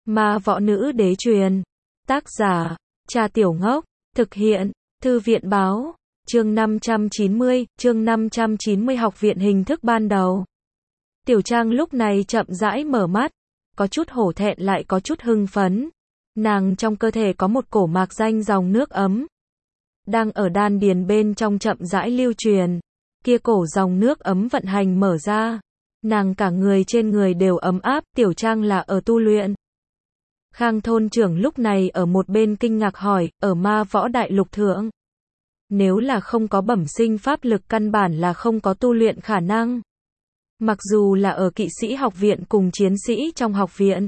Ma võ nữ đế truyền. Tác giả, Cha Tiểu Ngốc. Thực hiện, Thư viện báo. Chương 590 học viện hình thức ban đầu. Tiểu Trang lúc này chậm rãi mở mắt, có chút hổ thẹn lại có chút hưng phấn. Nàng trong cơ thể có một cổ mạc danh dòng nước ấm, đang ở đan điền bên trong chậm rãi lưu truyền. Kia cổ dòng nước ấm vận hành mở ra, nàng cả người trên người đều ấm áp. Tiểu Trang là ở tu luyện. Khang thôn trưởng lúc này ở một bên kinh ngạc hỏi, ở ma võ đại lục thượng, nếu là không có bẩm sinh pháp lực căn bản là không có tu luyện khả năng. Mặc dù là ở kỵ sĩ học viện cùng chiến sĩ trong học viện,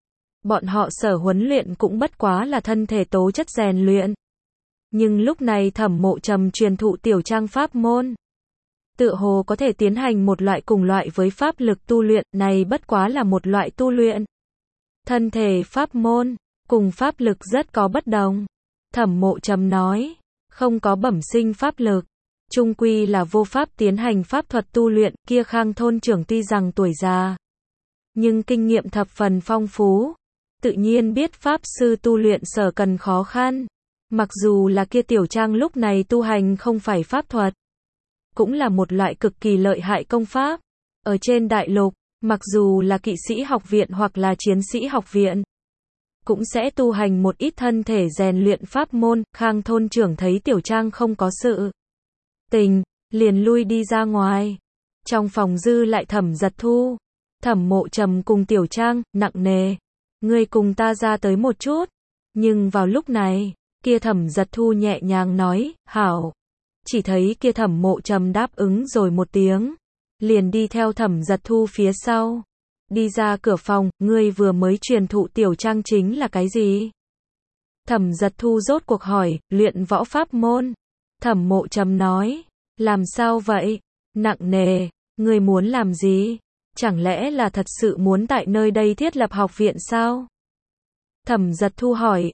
bọn họ sở huấn luyện cũng bất quá là thân thể tố chất rèn luyện. Nhưng lúc này Thẩm Mộ Trầm truyền thụ Tiểu Trang pháp môn, tựa hồ có thể tiến hành một loại cùng loại với pháp lực tu luyện, này bất quá là một loại tu luyện. Thân thể pháp môn, cùng pháp lực rất có bất đồng. Thẩm Mộ Trầm nói, không có bẩm sinh pháp lực, chung quy là vô pháp tiến hành pháp thuật tu luyện. Kia Khang thôn trưởng tuy rằng tuổi già, nhưng kinh nghiệm thập phần phong phú, tự nhiên biết pháp sư tu luyện sở cần khó khăn. Mặc dù là kia Tiểu Trang lúc này tu hành không phải pháp thuật, cũng là một loại cực kỳ lợi hại công pháp. Ở trên đại lục, mặc dù là kỵ sĩ học viện hoặc là chiến sĩ học viện, cũng sẽ tu hành một ít thân thể rèn luyện pháp môn. Khang thôn trưởng thấy Tiểu Trang không có sự tình, liền lui đi ra ngoài. Trong phòng dư lại Thẩm Giật Thu. Thẩm Mộ Trầm cùng Tiểu Trang, nặng nề, ngươi cùng ta ra tới một chút. Nhưng vào lúc này, kia Thẩm Giật Thu nhẹ nhàng nói, hảo. Chỉ thấy kia Thẩm Mộ Trầm đáp ứng rồi một tiếng, liền đi theo Thẩm Giật Thu phía sau. Đi ra cửa phòng, ngươi vừa mới truyền thụ Tiểu Trang chính là cái gì? Thẩm Giật Thu rốt cuộc hỏi, luyện võ pháp môn. Thẩm Mộ Trầm nói, làm sao vậy? Nặng nề, ngươi muốn làm gì? Chẳng lẽ là thật sự muốn tại nơi đây thiết lập học viện sao? Thẩm Giật Thu hỏi,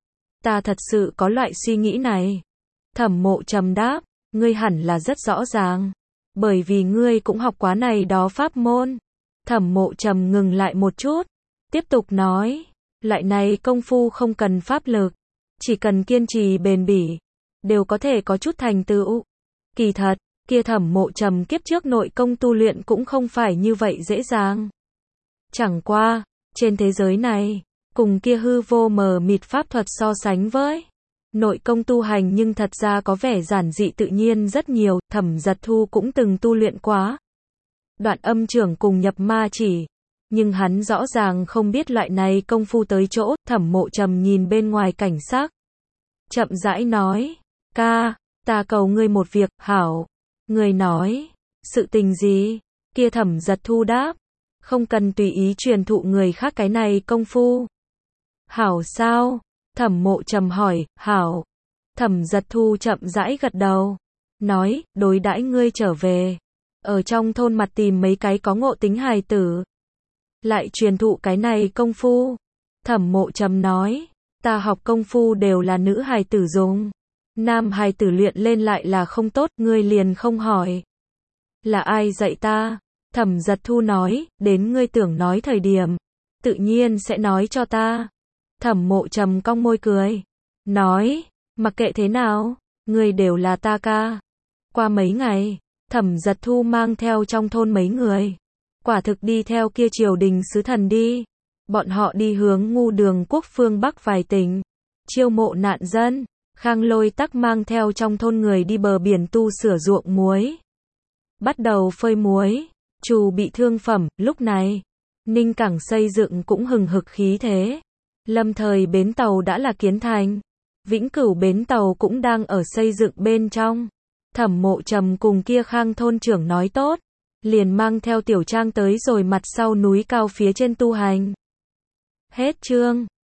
ta thật sự có loại suy nghĩ này. Thẩm Mộ Trầm đáp, ngươi hẳn là rất rõ ràng, bởi vì ngươi cũng học quá này đó pháp môn. Thẩm Mộ Trầm ngừng lại một chút, tiếp tục nói, loại này công phu không cần pháp lực, chỉ cần kiên trì bền bỉ, đều có thể có chút thành tựu. Kỳ thật, kia Thẩm Mộ Trầm kiếp trước nội công tu luyện cũng không phải như vậy dễ dàng. Chẳng qua, trên thế giới này, cùng kia hư vô mờ mịt pháp thuật so sánh với nội công tu hành nhưng thật ra có vẻ giản dị tự nhiên rất nhiều. Thẩm Giật Thu cũng từng tu luyện quá Đoạn Âm Trưởng cùng Nhập Ma Chỉ, nhưng hắn rõ ràng không biết loại này công phu tới chỗ. Thẩm Mộ Trầm nhìn bên ngoài cảnh sắc, chậm rãi nói, ca, ta cầu ngươi một việc. Hảo. Ngươi nói, sự tình gì? Kia Thẩm Giật Thu đáp, không cần tùy ý truyền thụ người khác cái này công phu. Hảo sao? Thẩm Mộ Trầm hỏi, hảo. Thẩm Giật Thu chậm rãi gật đầu, nói, đối đãi ngươi trở về, ở trong thôn mặt tìm mấy cái có ngộ tính hài tử, lại truyền thụ cái này công phu. Thẩm Mộ Trầm nói, ta học công phu đều là nữ hài tử dùng, nam hài tử luyện lên lại là không tốt. Ngươi liền không hỏi, là ai dạy ta? Thẩm Giật Thu nói, đến ngươi tưởng nói thời điểm, tự nhiên sẽ nói cho ta. Thẩm Mộ Trầm cong môi cười, nói, mặc kệ thế nào, ngươi đều là ta ca. Qua mấy ngày, Thẩm Giật Thu mang theo trong thôn mấy người, quả thực đi theo kia triều đình sứ thần đi. Bọn họ đi hướng Ngu Đường quốc phương Bắc vài tỉnh, chiêu mộ nạn dân. Khang Lôi Tắc mang theo trong thôn người đi bờ biển tu sửa ruộng muối, bắt đầu phơi muối, trù bị thương phẩm. Lúc này, Ninh Cảng xây dựng cũng hừng hực khí thế. Lâm Thời bến tàu đã là kiến thành, Vĩnh Cửu bến tàu cũng đang ở xây dựng bên trong. Thẩm Mộ Trầm cùng kia Khang thôn trưởng nói tốt, liền mang theo Tiểu Trang tới rồi mặt sau núi cao phía trên tu hành. Hết chương.